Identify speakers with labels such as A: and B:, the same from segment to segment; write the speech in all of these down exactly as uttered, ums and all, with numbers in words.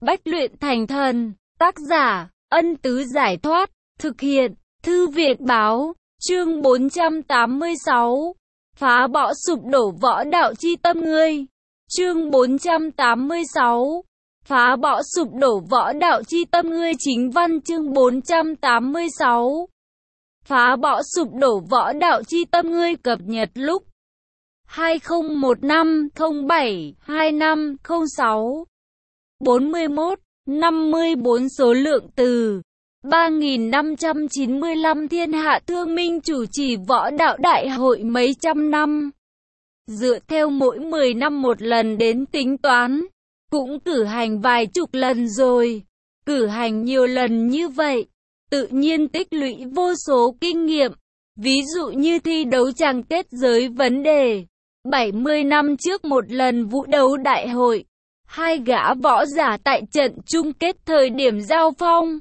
A: Bách luyện thành thần. Tác giả, Ân Tứ Giải Thoát. Thực hiện, Thư Viện Báo. Chương bốn trăm tám mươi sáu. Phá bỏ sụp đổ võ đạo chi tâm ngươi. Chương bốn trăm tám mươi sáu. Phá bỏ sụp đổ võ đạo chi tâm ngươi. Chính văn chương bốn trăm tám mươi sáu. Phá bỏ sụp đổ võ đạo chi tâm ngươi. Cập nhật lúc hai không một năm không bảy hai năm không sáu. bốn mươi mốt, năm mươi bốn số lượng từ ba nghìn năm trăm chín mươi lăm. Thiên Hạ Thương Minh chủ trì võ đạo đại hội mấy trăm năm. Dựa theo mỗi mười năm một lần đến tính toán, cũng cử hành vài chục lần rồi. Cử hành nhiều lần như vậy, tự nhiên tích lũy vô số kinh nghiệm. Ví dụ như thi đấu chàng kết giới vấn đề. bảy mươi năm trước một lần vũ đấu đại hội, hai gã võ giả tại trận chung kết thời điểm giao phong,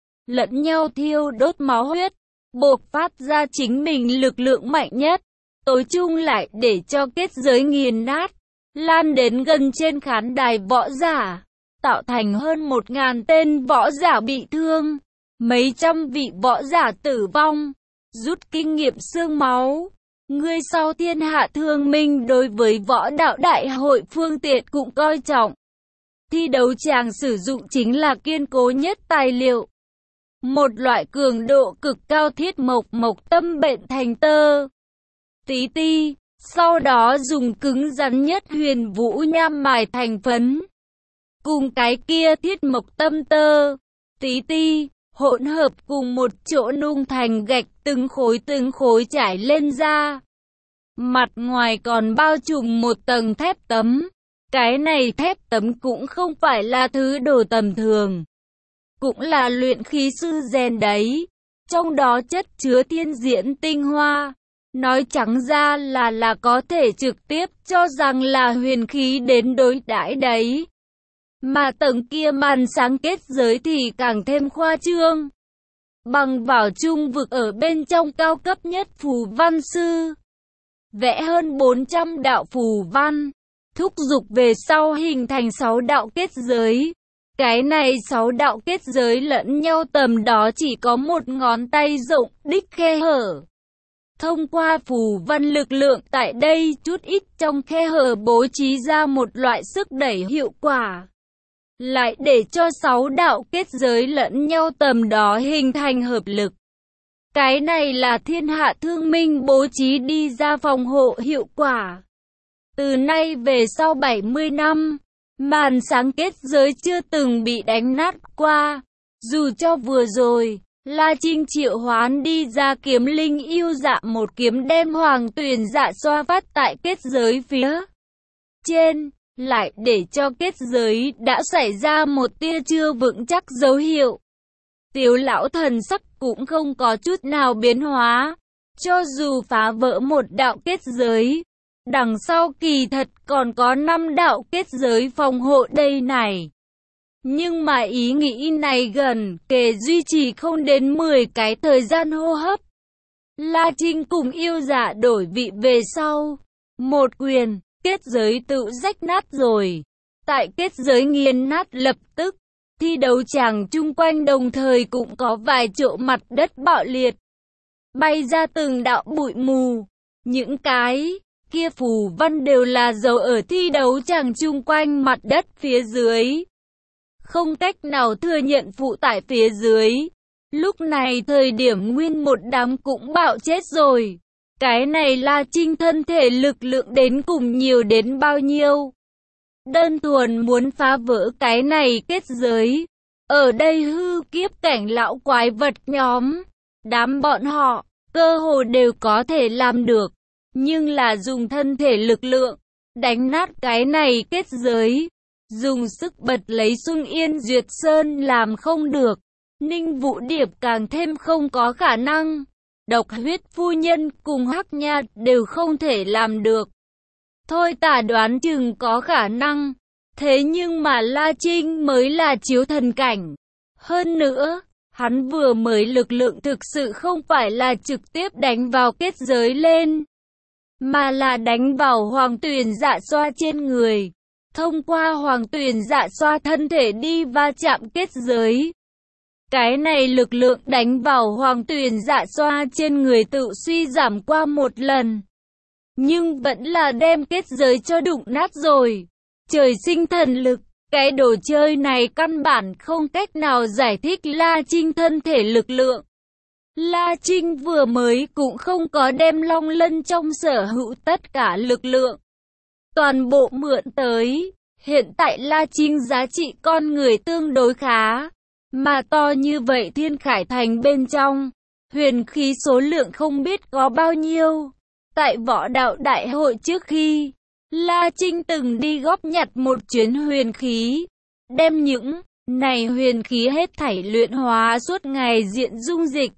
A: lẫn nhau thiêu đốt máu huyết, bộc phát ra chính mình lực lượng mạnh nhất, tối chung lại để cho kết giới nghiền nát, lan đến gần trên khán đài võ giả, tạo thành hơn một ngàn tên võ giả bị thương, mấy trăm vị võ giả tử vong, rút kinh nghiệm xương máu. Người sau Thiên Hạ Thương Minh đối với võ đạo đại hội phương tiện cũng coi trọng. Thi đấu chàng sử dụng chính là kiên cố nhất tài liệu. Một loại cường độ cực cao thiết mộc mộc tâm bện thành tơ tí ti, sau đó dùng cứng rắn nhất huyền vũ nham mài thành phấn. Cùng cái kia thiết mộc tâm tơ tí ti, hỗn hợp cùng một chỗ nung thành gạch từng khối từng khối trải lên da. Mặt ngoài còn bao trùm một tầng thép tấm. Cái này thép tấm cũng không phải là thứ đồ tầm thường. Cũng là luyện khí sư rèn đấy. Trong đó chất chứa thiên diễn tinh hoa. Nói trắng ra là là có thể trực tiếp cho rằng là huyền khí đến đối đãi đấy. Mà tầng kia màn sáng kết giới thì càng thêm khoa trương. Bằng vào trung vực ở bên trong cao cấp nhất phù văn sư. Vẽ hơn bốn trăm đạo phù văn, thúc giục về sau hình thành sáu đạo kết giới. Cái này sáu đạo kết giới lẫn nhau tầm đó chỉ có một ngón tay rộng đích khe hở. Thông qua phù văn lực lượng tại đây chút ít trong khe hở bố trí ra một loại sức đẩy hiệu quả. Lại để cho sáu đạo kết giới lẫn nhau tầm đó hình thành hợp lực. Cái này là Thiên Hạ Thương Minh bố trí đi ra phòng hộ hiệu quả. Từ nay về sau bảy mươi năm, màn sáng kết giới chưa từng bị đánh nát qua. Dù cho vừa rồi, La Trinh triệu hoán đi ra kiếm linh yêu dạ một kiếm đem hoàng tuyền dạ xoa vắt tại kết giới phía trên, lại để cho kết giới đã xảy ra một tia chưa vững chắc dấu hiệu. Tiếu lão thần sắc cũng không có chút nào biến hóa. Cho dù phá vỡ một đạo kết giới, đằng sau kỳ thật còn có năm đạo kết giới phòng hộ đây này. Nhưng mà ý nghĩ này gần kề duy trì không đến mười cái thời gian hô hấp. La Trinh cùng yêu dạ đổi vị về sau. Một quyền, kết giới tự rách nát rồi. Tại kết giới nghiền nát lập tức, thi đấu chàng chung quanh đồng thời cũng có vài chỗ mặt đất bạo liệt. Bay ra từng đạo bụi mù. Những cái kia phù văn đều là dấu ở thi đấu chàng chung quanh mặt đất phía dưới. Không cách nào thừa nhận phụ tải phía dưới. Lúc này thời điểm nguyên một đám cũng bạo chết rồi. Cái này là Trinh thân thể lực lượng đến cùng nhiều đến bao nhiêu. Đơn thuần muốn phá vỡ cái này kết giới. Ở đây hư kiếp cảnh lão quái vật nhóm. Đám bọn họ, cơ hồ đều có thể làm được. Nhưng là dùng thân thể lực lượng, đánh nát cái này kết giới. Dùng sức bật lấy Xuân Yên Duyệt Sơn làm không được. Ninh Vũ Điệp càng thêm không có khả năng. Độc Huyết Phu Nhân cùng Hắc Nha đều không thể làm được. Thôi tả đoán chừng có khả năng. Thế nhưng mà La Trinh mới là chiếu thần cảnh. Hơn nữa, hắn vừa mới lực lượng thực sự không phải là trực tiếp đánh vào kết giới lên, mà là đánh vào hoàng tuyền dạ xoa trên người. thông qua hoàng tuyển dạ xoa thân thể đi va chạm kết giới. Cái này lực lượng đánh vào hoàng tuyển dạ xoa trên người tự suy giảm qua một lần. Nhưng vẫn là đem kết giới cho đụng nát rồi. Trời sinh thần lực, cái đồ chơi này căn bản không cách nào giải thích La Trinh thân thể lực lượng. La Trinh vừa mới cũng không có đem Long Lân trong sở hữu tất cả lực lượng. Toàn bộ mượn tới, hiện tại La Trinh giá trị con người tương đối khá. Mà to như vậy Thiên Khải Thành bên trong, huyền khí số lượng không biết có bao nhiêu. Tại võ đạo đại hội trước khi, La Trinh từng đi góp nhặt một chuyến huyền khí, đem những này huyền khí hết thảy luyện hóa suốt ngày diện dung dịch.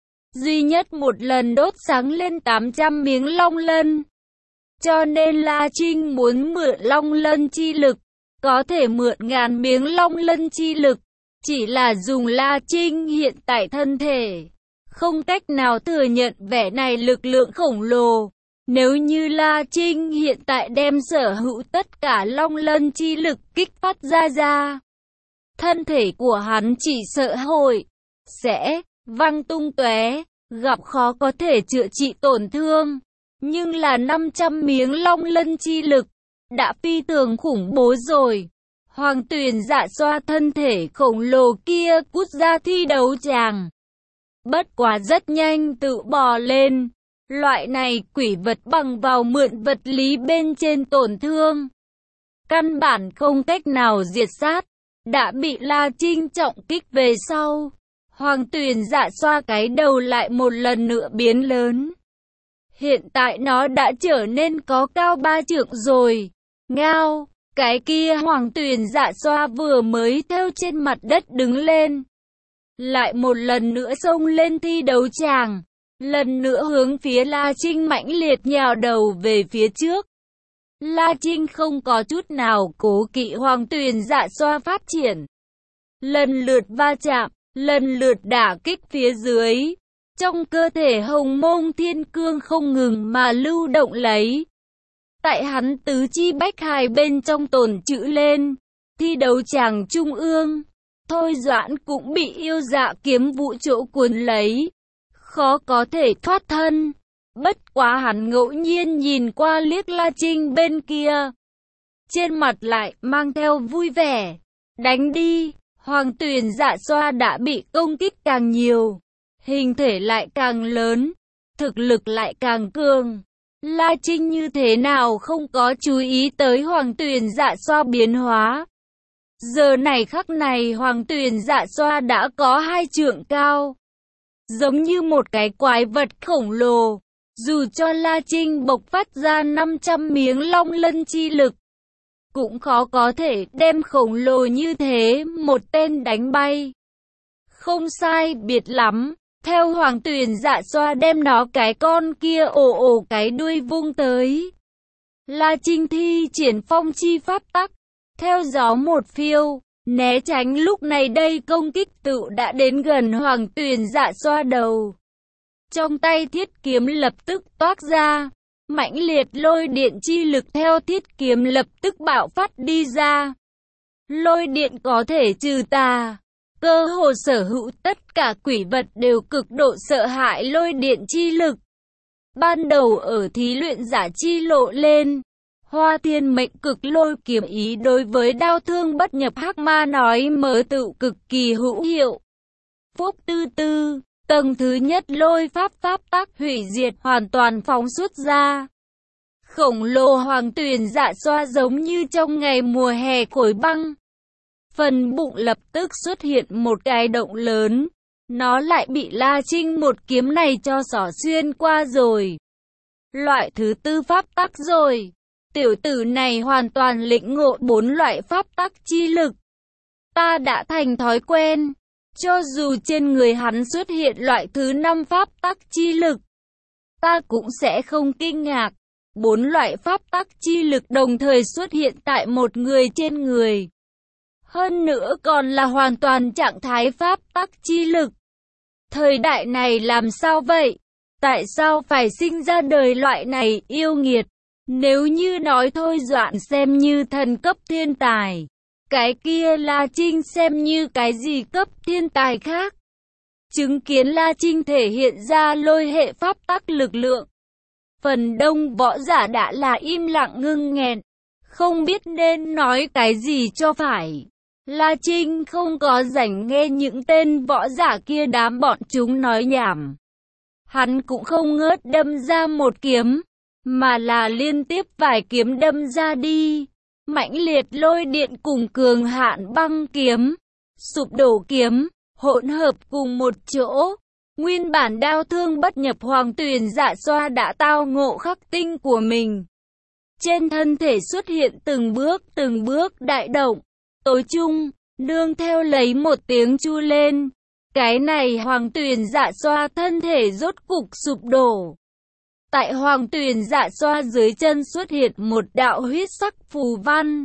A: Duy nhất một lần đốt sáng lên tám trăm miếng Long Lân. Cho nên La Trinh muốn mượn Long Lân chi lực, có thể mượn ngàn miếng Long Lân chi lực. Chỉ là dùng La Trinh hiện tại thân thể, không cách nào thừa nhận vẻ này lực lượng khổng lồ. Nếu như La Trinh hiện tại đem sở hữu tất cả Long Lân chi lực kích phát ra ra, thân thể của hắn chỉ sợ hội sẽ văng tung tóe, gặp khó có thể chữa trị tổn thương. Nhưng là năm trăm miếng Long Lân chi lực đã phi thường khủng bố rồi. Hoàng tuyển dạ xoa thân thể khổng lồ kia cút ra thi đấu tràng. Bất quá rất nhanh tự bò lên. Loại này quỷ vật bằng vào mượn vật lý bên trên tổn thương. Căn bản không cách nào diệt sát. Đã bị La Trinh trọng kích về sau. Hoàng tuyển dạ xoa cái đầu lại một lần nữa biến lớn. Hiện tại nó đã trở nên có cao ba trượng rồi. Ngao! Cái kia hoàng tuyển dạ xoa vừa mới theo trên mặt đất đứng lên. Lại một lần nữa xông lên thi đấu tràng. Lần nữa hướng phía La Trinh mãnh liệt nhào đầu về phía trước. La Trinh không có chút nào cố kỵ hoàng tuyển dạ xoa phát triển. Lần lượt va chạm, lần lượt đả kích phía dưới. Trong cơ thể hồng mông thiên cương không ngừng mà lưu động lấy. Tại hắn tứ chi bách hài bên trong tồn trữ lên, thi đấu tràng trung ương, Thôi Doãn cũng bị yêu dạ kiếm vũ chỗ cuốn lấy, khó có thể thoát thân. Bất quá hắn ngẫu nhiên nhìn qua liếc La Trinh bên kia, trên mặt lại mang theo vui vẻ. Đánh đi, hoàng tuyển dạ xoa đã bị công kích càng nhiều, hình thể lại càng lớn, thực lực lại càng cường. La Trinh như thế nào không có chú ý tới hoàng tuyển dạ xoa biến hóa. Giờ này khắc này hoàng tuyển dạ xoa đã có hai trượng cao, giống như một cái quái vật khổng lồ. Dù cho La Trinh bộc phát ra năm trăm miếng Long Lân chi lực, cũng khó có thể đem khổng lồ như thế một tên đánh bay. Không sai biệt lắm. Theo hoàng tuyển dạ xoa đem nó cái con kia ồ ồ cái đuôi vung tới. La Trinh thi triển phong chi pháp tắc, theo gió một phiêu, né tránh lúc này đây công kích tự đã đến gần hoàng tuyển dạ xoa đầu. Trong tay thiết kiếm lập tức toát ra, mãnh liệt lôi điện chi lực theo thiết kiếm lập tức bạo phát đi ra. Lôi điện có thể trừ tà. Cơ hồ sở hữu tất cả quỷ vật đều cực độ sợ hãi lôi điện chi lực. Ban đầu ở thí luyện giả chi lộ lên, Hoa Thiên Mệnh cực lôi kiếm ý đối với đao thương bất nhập hắc ma nói mở tự cực kỳ hữu hiệu. Phúc tư tư, tầng thứ nhất lôi pháp pháp tắc hủy diệt hoàn toàn phóng xuất ra. Khổng lồ hoàng tuyển dạ xoa giống như trong ngày mùa hè khối băng. Phần bụng lập tức xuất hiện một cái động lớn. Nó lại bị La Trinh một kiếm này cho xỏ xuyên qua rồi. Loại thứ tư pháp tắc rồi. Tiểu tử này hoàn toàn lĩnh ngộ bốn loại pháp tắc chi lực. Ta đã thành thói quen. Cho dù trên người hắn xuất hiện loại thứ năm pháp tắc chi lực, ta cũng sẽ không kinh ngạc. Bốn loại pháp tắc chi lực đồng thời xuất hiện tại một người trên người. Hơn nữa còn là hoàn toàn trạng thái pháp tắc chi lực. Thời đại này làm sao vậy? Tại sao phải sinh ra đời loại này yêu nghiệt? Nếu như nói Thôi Doãn xem như thần cấp thiên tài, cái kia La Trinh xem như cái gì cấp thiên tài khác. Chứng kiến La Trinh thể hiện ra lôi hệ pháp tắc lực lượng, phần đông võ giả đã là im lặng ngưng nghẹn, không biết nên nói cái gì cho phải. La Trinh không có rảnh nghe những tên võ giả kia đám bọn chúng nói nhảm. Hắn cũng không ngớt đâm ra một kiếm, mà là liên tiếp vài kiếm đâm ra đi. Mãnh liệt lôi điện cùng cường hạn băng kiếm, sụp đổ kiếm, hỗn hợp cùng một chỗ. Nguyên bản đao thương bất nhập Hoàng Tuyền Dạ Xoa đã tao ngộ khắc tinh của mình. Trên thân thể xuất hiện từng bước từng bước đại động. Tối chung, nương theo lấy một tiếng chu lên. Cái này Hoàng Tuyền Dạ Xoa thân thể rốt cục sụp đổ. Tại Hoàng Tuyền Dạ Xoa dưới chân xuất hiện một đạo huyết sắc phù văn.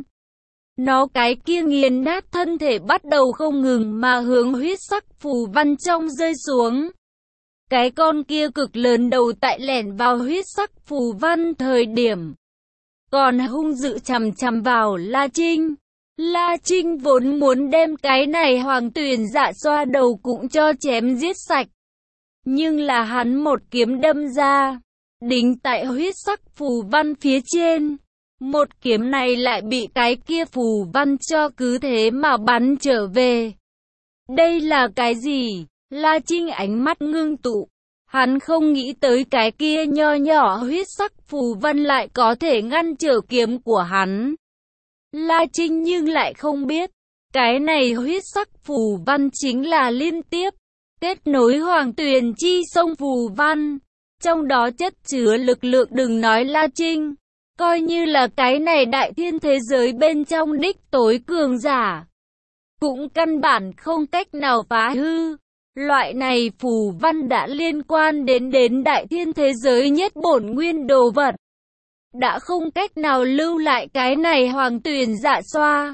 A: Nó cái kia nghiền nát thân thể bắt đầu không ngừng mà hướng huyết sắc phù văn trong rơi xuống. Cái con kia cực lớn đầu tại lẻn vào huyết sắc phù văn thời điểm, còn hung dữ chằm chằm vào La Trinh. La Trinh vốn muốn đem cái này Hoàng Tuyền Dạ Xoa đầu cũng cho chém giết sạch. Nhưng là hắn một kiếm đâm ra, đính tại huyết sắc phù văn phía trên. Một kiếm này lại bị cái kia phù văn cho cứ thế mà bắn trở về. Đây là cái gì? La Trinh ánh mắt ngưng tụ. Hắn không nghĩ tới cái kia nho nhỏ huyết sắc phù văn lại có thể ngăn trở kiếm của hắn. La Trinh nhưng lại không biết, cái này huyết sắc phù văn chính là liên tiếp kết nối Hoàng Tuyền chi sông phù văn. Trong đó chất chứa lực lượng, đừng nói La Trinh, coi như là cái này đại thiên thế giới bên trong đích tối cường giả, cũng căn bản không cách nào phá hư. Loại này phù văn đã liên quan đến đến đại thiên thế giới nhất bổn nguyên đồ vật, đã không cách nào lưu lại cái này Hoàng Tuyền Dạ Xoa.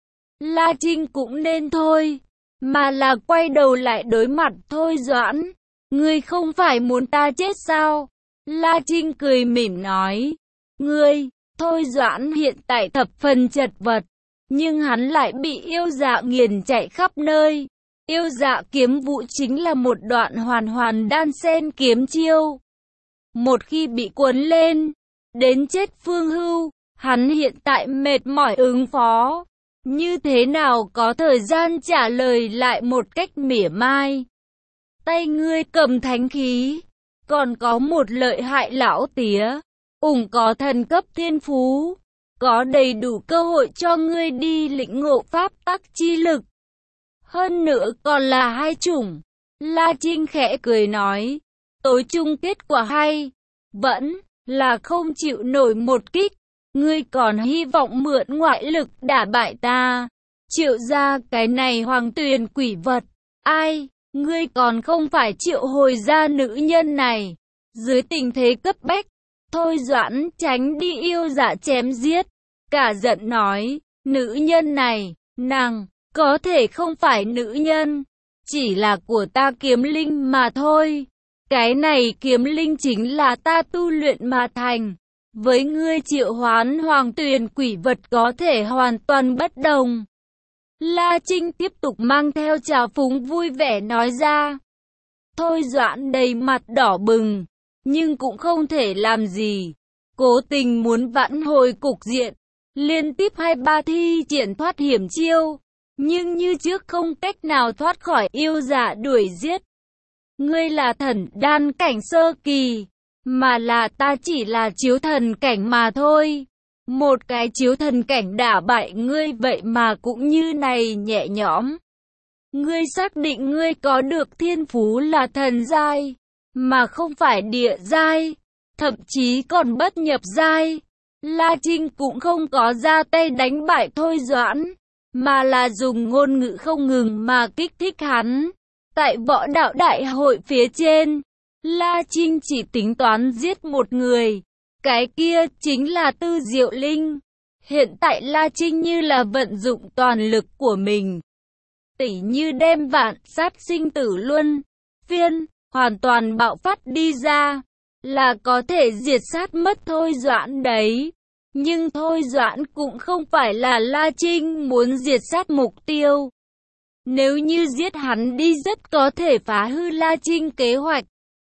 A: La Trinh cũng nên thôi, mà là quay đầu lại đối mặt Thôi Doãn. Ngươi không phải muốn ta chết sao? La Trinh cười mỉm nói. Ngươi, Thôi Doãn hiện tại thập phần chật vật, nhưng hắn lại bị yêu dạ nghiền chạy khắp nơi. Yêu dạ kiếm vụ chính là một đoạn hoàn hoàn đan xen kiếm chiêu. Một khi bị cuốn lên, đến chết phương hưu, hắn hiện tại mệt mỏi ứng phó. Như thế nào có thời gian trả lời lại một cách mỉa mai. Tay ngươi cầm thánh khí, còn có một lợi hại lão tía, ủng có thần cấp thiên phú, có đầy đủ cơ hội cho ngươi đi lĩnh ngộ pháp tắc chi lực. Hơn nữa còn là hai chủng. La Trinh khẽ cười nói, tối chung kết quả hay, vẫn là không chịu nổi một kích. Ngươi còn hy vọng mượn ngoại lực đả bại ta, triệu ra cái này Hoàng Tuyền quỷ vật. Ai, ngươi còn không phải triệu hồi ra nữ nhân này. Dưới tình thế cấp bách, Thôi Doãn tránh đi yêu dạ chém giết, cả giận nói, nữ nhân này, nàng có thể không phải nữ nhân, chỉ là của ta kiếm linh mà thôi. Cái này kiếm linh chính là ta tu luyện mà thành. Với ngươi triệu hoán Hoàng Tuyền quỷ vật có thể hoàn toàn bất đồng. La Trinh tiếp tục mang theo trào phúng vui vẻ nói ra. Thôi Doãn đầy mặt đỏ bừng, nhưng cũng không thể làm gì. Cố tình muốn vãn hồi cục diện, liên tiếp hai ba thi triển thoát hiểm chiêu, nhưng như trước không cách nào thoát khỏi yêu dạ đuổi giết. Ngươi là thần đan cảnh sơ kỳ, mà là ta chỉ là chiếu thần cảnh mà thôi. Một cái chiếu thần cảnh đả bại ngươi vậy mà cũng như này nhẹ nhõm. Ngươi xác định ngươi có được thiên phú là thần giai, mà không phải địa giai, thậm chí còn bất nhập giai. La Trinh cũng không có ra tay đánh bại Thôi Doãn, mà là dùng ngôn ngữ không ngừng mà kích thích hắn. Tại võ đạo đại hội phía trên, La Trinh chỉ tính toán giết một người, cái kia chính là Tư Diệu Linh. Hiện tại La Trinh như là vận dụng toàn lực của mình, tỉ như đem vạn sát sinh tử luân phiên hoàn toàn bạo phát đi ra. là có thể diệt sát mất Thôi Doãn đấy. Nhưng Thôi Doãn cũng không phải là La Trinh muốn diệt sát mục tiêu. Nếu như giết hắn đi rất có thể phá hư La Trinh kế hoạch.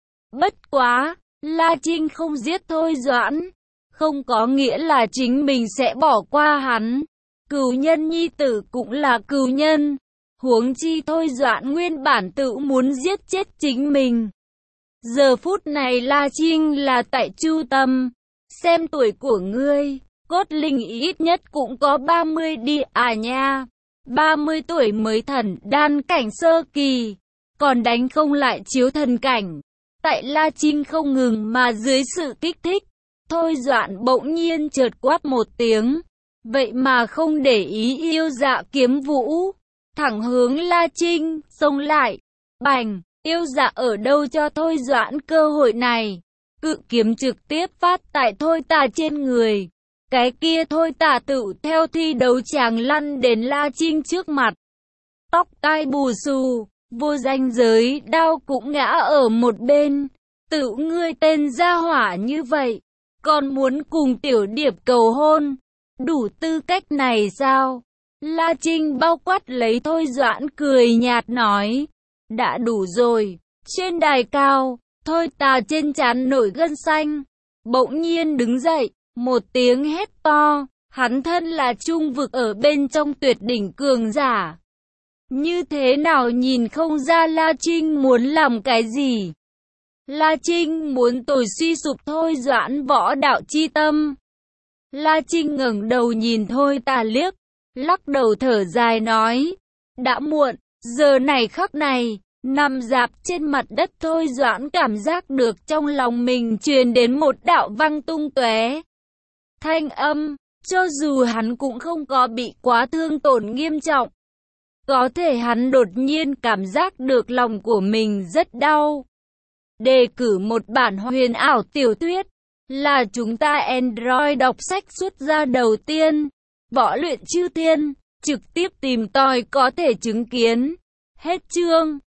A: Bất quá, La Trinh không giết Thôi Doãn, không có nghĩa là chính mình sẽ bỏ qua hắn. Cừu nhân nhi tử cũng là cừu nhân. Huống chi Thôi Doãn nguyên bản tự muốn giết chết chính mình. Giờ phút này La Trinh là tại Chu Tâm. Xem tuổi của ngươi, cốt linh ít nhất cũng có ba mươi đi à nha. ba mươi tuổi mới thần đan cảnh sơ kỳ, còn đánh không lại chiếu thần cảnh. Tại La Trinh không ngừng mà dưới sự kích thích, Thôi Doãn bỗng nhiên chợt quát một tiếng. Vậy mà không để ý Yêu Dạ kiếm vũ, thẳng hướng La Trinh, xông lại. Bành, Yêu Dạ ở đâu cho Thôi Doãn cơ hội này. Cự kiếm trực tiếp phát tại Thôi Tà trên người. Cái kia Thôi Tà tự theo thi đấu chàng lăn đến La Trinh trước mặt. Tóc tai bù xù, vô danh giới đao cũng ngã ở một bên. Tự ngươi tên gia hỏa như vậy, còn muốn cùng tiểu điệp cầu hôn. Đủ tư cách này sao? La Trinh bao quát lấy Thôi Doãn cười nhạt nói. Đã đủ rồi. Trên đài cao, Thôi Tà trên trán nổi gân xanh. Bỗng nhiên đứng dậy, một tiếng hét to. Hắn thân là trung vực ở bên trong tuyệt đỉnh cường giả. Như thế nào nhìn không ra La Trinh muốn làm cái gì? La Trinh muốn tồi suy sụp Thôi Doãn võ đạo chi tâm. La Trinh ngẩng đầu nhìn Thôi Tà liếc, lắc đầu thở dài nói. Đã muộn, giờ này khắc này, nằm rạp trên mặt đất Thôi Doãn cảm giác được trong lòng mình truyền đến một đạo vang tung tóe thanh âm, cho dù hắn cũng không có bị quá thương tổn nghiêm trọng. Có thể hắn đột nhiên cảm giác được lòng của mình rất đau. Đề cử một bản huyền ảo tiểu thuyết, là chúng ta Android đọc sách xuất ra đầu tiên. Võ Luyện Chư Thiên, trực tiếp tìm tòi có thể chứng kiến. Hết chương.